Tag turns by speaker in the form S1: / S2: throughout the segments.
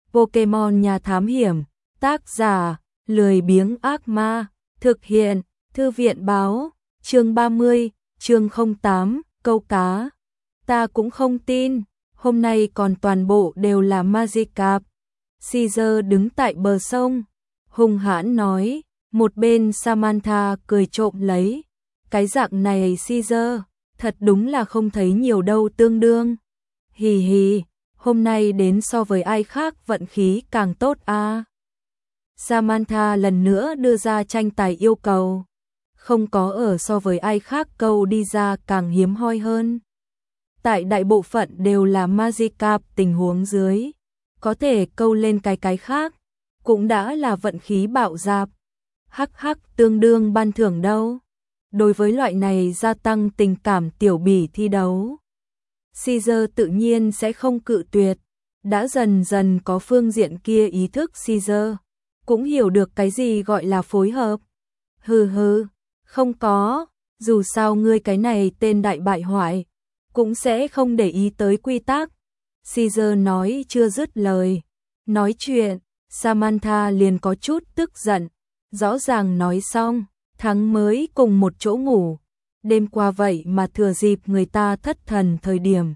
S1: Pokemon nhà thám hiểm, tác giả, lười biếng ác ma, thực hiện, thư viện báo, chương 30, chương 08, câu cá. Ta cũng không tin, hôm nay còn toàn bộ đều là Magikarp. Caesar đứng tại bờ sông, hung hãn nói, một bên Samantha cười trộm lấy. Cái dạng này Caesar, thật đúng là không thấy nhiều đâu tương đương. Hì hì, hôm nay đến so với ai khác vận khí càng tốt a. Samantha lần nữa đưa ra tranh tài yêu cầu. Không có ở so với ai khác câu đi ra càng hiếm hoi hơn. Tại đại bộ phận đều là Magikarp tình huống dưới. Có thể câu lên cái khác, cũng đã là vận khí bạo dạp. Hắc hắc tương đương ban thưởng đâu. Đối với loại này gia tăng tình cảm tiểu bỉ thi đấu, Caesar tự nhiên sẽ không cự tuyệt. Đã dần dần có phương diện kia ý thức Caesar, cũng hiểu được cái gì gọi là phối hợp. Hừ, không có, dù sao ngươi cái này tên đại bại hoại, cũng sẽ không để ý tới quy tắc. Caesar nói chưa dứt lời. Nói chuyện, Samantha liền có chút tức giận. Rõ ràng nói xong, thắng mới cùng một chỗ ngủ. Đêm qua vậy mà thừa dịp người ta thất thần thời điểm,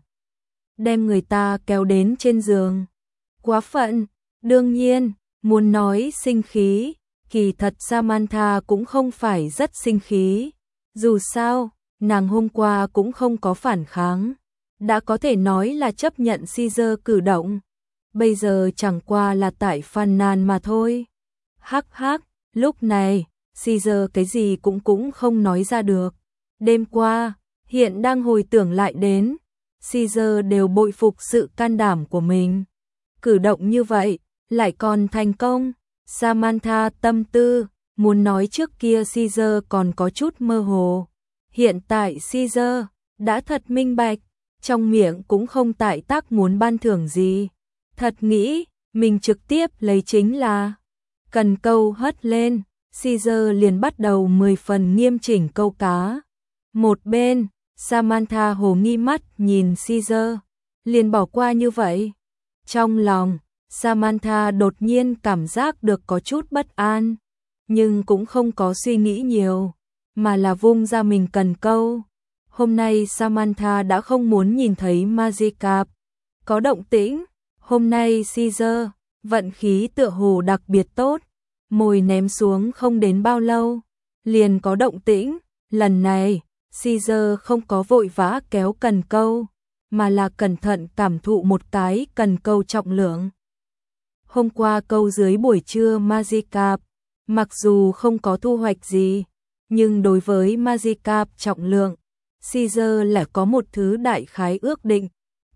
S1: đem người ta kéo đến trên giường. Quá phận, đương nhiên, muốn nói sinh khí, kỳ thật Samantha cũng không phải rất sinh khí. Dù sao, nàng hôm qua cũng không có phản kháng, đã có thể nói là chấp nhận Caesar cử động. Bây giờ chẳng qua là tại phàn nàn mà thôi. Hắc hắc, lúc này, Caesar cái gì cũng không nói ra được. Đêm qua, hiện đang hồi tưởng lại đến, Caesar đều bội phục sự can đảm của mình. Cử động như vậy, lại còn thành công. Samantha tâm tư, muốn nói trước kia Caesar còn có chút mơ hồ. Hiện tại Caesar đã thật minh bạch, trong miệng cũng không tại tác muốn ban thưởng gì. Thật nghĩ, mình trực tiếp lấy chính là cần câu hất lên, Caesar liền bắt đầu 10 phần nghiêm chỉnh câu cá. Một bên, Samantha hồ nghi mắt nhìn Caesar, liền bỏ qua như vậy. Trong lòng, Samantha đột nhiên cảm giác được có chút bất an, nhưng cũng không có suy nghĩ nhiều, mà là vung ra mình cần câu. Hôm nay Samantha đã không muốn nhìn thấy Magikarp có động tĩnh. Hôm nay Caesar, vận khí tựa hồ đặc biệt tốt, mồi ném xuống không đến bao lâu, liền có động tĩnh. Lần này, Caesar không có vội vã kéo cần câu, mà là cẩn thận cảm thụ một cái cần câu trọng lượng. Hôm qua câu dưới buổi trưa Magikarp, mặc dù không có thu hoạch gì, nhưng đối với Magikarp trọng lượng, Caesar là có một thứ đại khái ước định.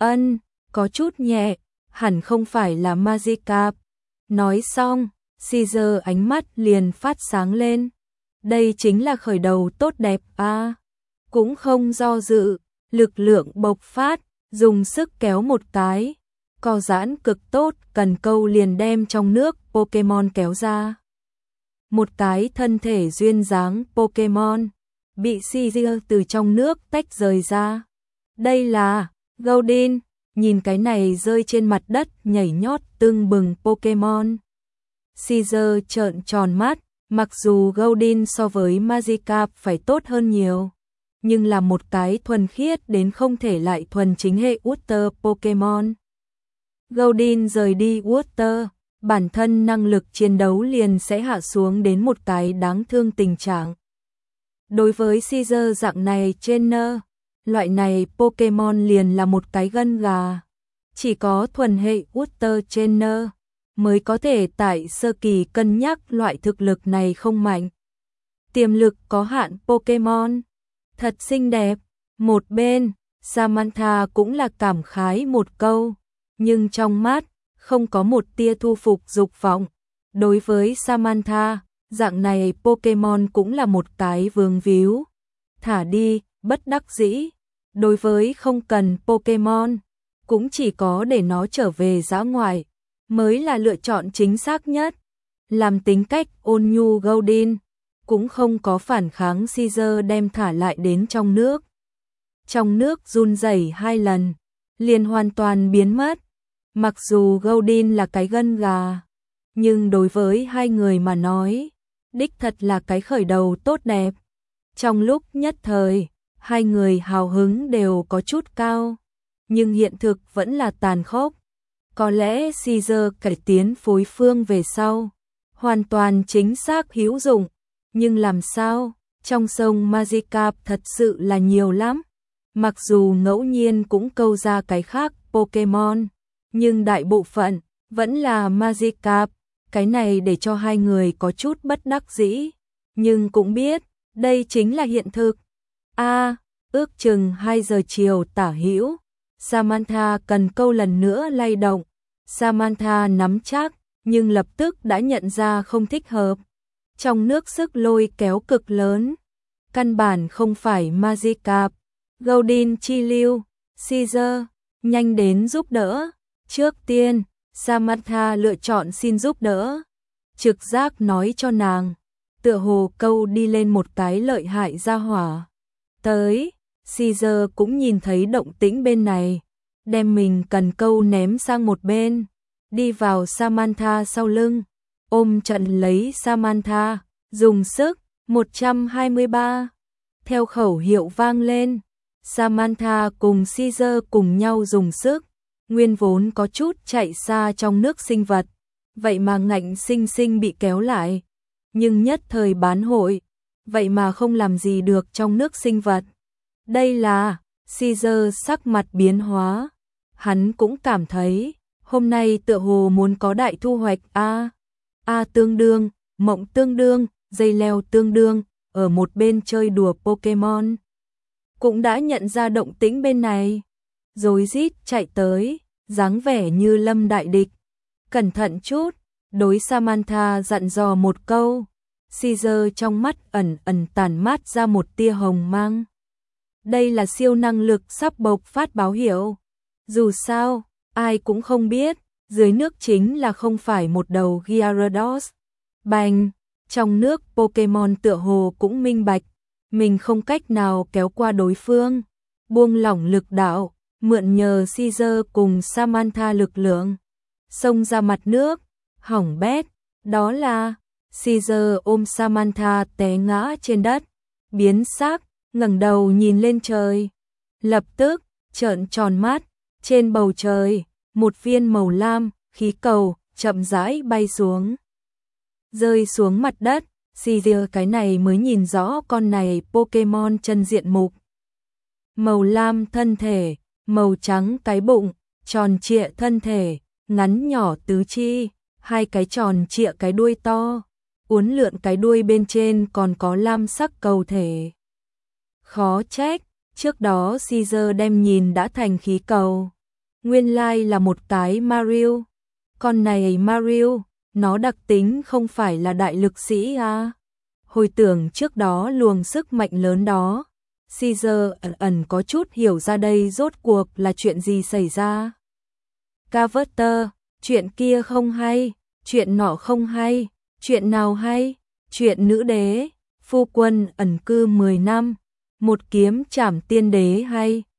S1: Có chút nhẹ, hẳn không phải là Magikarp. Nói xong, Caesar ánh mắt liền phát sáng lên. Đây chính là khởi đầu tốt đẹp a. Cũng không do dự, lực lượng bộc phát, dùng sức kéo một cái. Co giãn cực tốt, cần câu liền đem trong nước Pokemon kéo ra. Một cái thân thể duyên dáng Pokemon bị Caesar từ trong nước tách rời ra. Đây là Goldeen. Nhìn cái này rơi trên mặt đất nhảy nhót tưng bừng Pokemon, Caesar trợn tròn mắt. Mặc dù Goldeen so với Magikarp phải tốt hơn nhiều, nhưng là một cái thuần khiết đến không thể lại thuần chính hệ Water Pokemon. Goldeen rời đi Water, bản thân năng lực chiến đấu liền sẽ hạ xuống đến một cái đáng thương tình trạng. Đối với Caesar dạng này trainer, loại này Pokemon liền là một cái gân gà. Chỉ có thuần hệ Water trainer mới có thể tại sơ kỳ cân nhắc loại thực lực này không mạnh. Tiềm lực có hạn Pokemon, thật xinh đẹp. Một bên, Samantha cũng là cảm khái một câu, nhưng trong mắt không có một tia thu phục dục vọng. Đối với Samantha, dạng này Pokemon cũng là một cái vướng víu. Thả đi, bất đắc dĩ. Đối với không cần Pokemon, cũng chỉ có để nó trở về dã ngoại mới là lựa chọn chính xác nhất. Làm tính cách ôn nhu Goldeen, cũng không có phản kháng Caesar đem thả lại đến trong nước. Trong nước run rẩy 2 lần, liền hoàn toàn biến mất. Mặc dù Gaudin là cái gân gà, nhưng đối với hai người mà nói, đích thật là cái khởi đầu tốt đẹp. Trong lúc nhất thời, hai người hào hứng đều có chút cao, nhưng hiện thực vẫn là tàn khốc. Có lẽ Caesar cải tiến phối phương về sau, hoàn toàn chính xác hữu dụng, nhưng làm sao, trong sông Magikarp thật sự là nhiều lắm. Mặc dù ngẫu nhiên cũng câu ra cái khác Pokemon, nhưng đại bộ phận vẫn là Magikarp. Cái này để cho hai người có chút bất đắc dĩ, nhưng cũng biết đây chính là hiện thực. Ước chừng 2 giờ chiều tả hữu, Samantha cần câu lần nữa lay động. Samantha nắm chắc, nhưng lập tức đã nhận ra không thích hợp. Trong nước sức lôi kéo cực lớn, căn bản không phải Magikarp. Gaudin chi lưu, Caesar, nhanh đến giúp đỡ. Trước tiên, Samantha lựa chọn xin giúp đỡ. Trực giác nói cho nàng, tựa hồ câu đi lên một cái lợi hại ra hỏa. Tới, Caesar cũng nhìn thấy động tĩnh bên này, đem mình cần câu ném sang một bên, đi vào Samantha sau lưng, ôm chặt lấy Samantha, dùng sức, 123. Theo khẩu hiệu vang lên, Samantha cùng Caesar cùng nhau dùng sức, nguyên vốn có chút chạy xa trong nước sinh vật, vậy mà ngạnh sinh sinh bị kéo lại, nhưng nhất thời bán hội, vậy mà không làm gì được trong nước sinh vật. Đây là, Caesar sắc mặt biến hóa, hắn cũng cảm thấy, hôm nay tựa hồ muốn có đại thu hoạch tương đương, mộng tương đương, dây leo tương đương, ở một bên chơi đùa Pokemon. Cũng đã nhận ra động tĩnh bên này, rối rít chạy tới, dáng vẻ như lâm đại địch. Cẩn thận chút, đối Samantha dặn dò một câu. Caesar trong mắt ẩn tản mát ra một tia hồng mang. Đây là siêu năng lực sắp bộc phát báo hiệu. Dù sao, ai cũng không biết, dưới nước chính là không phải một đầu Gyarados. Bành, trong nước Pokemon tựa hồ cũng minh bạch, mình không cách nào kéo qua đối phương. Buông lỏng lực đạo, mượn nhờ Caesar cùng Samantha lực lượng, xông ra mặt nước, hỏng bét, đó là Caesar ôm Samantha té ngã trên đất, biến sắc, ngẩng đầu nhìn lên trời. Lập tức, trợn tròn mắt, trên bầu trời, một viên màu lam, khí cầu, chậm rãi bay xuống. Rơi xuống mặt đất, Caesar cái này mới nhìn rõ con này Pokemon chân diện mục. Màu lam thân thể, màu trắng cái bụng, tròn trịa thân thể, ngắn nhỏ tứ chi, hai cái tròn trịa cái đuôi to, uốn lượn cái đuôi bên trên còn có lam sắc cầu thể. Khó trách, trước đó Caesar đem nhìn đã thành khí cầu. Nguyên lai là một cái Marill. Con này Marill, nó đặc tính không phải là đại lực sĩ à? Hồi tưởng trước đó luồng sức mạnh lớn đó, Caesar ẩn có chút hiểu ra đây rốt cuộc là chuyện gì xảy ra. Carter, chuyện kia không hay, chuyện nọ không hay, chuyện nào hay, chuyện nữ đế, phu quân ẩn cư 10 năm, một kiếm trảm tiên đế hay,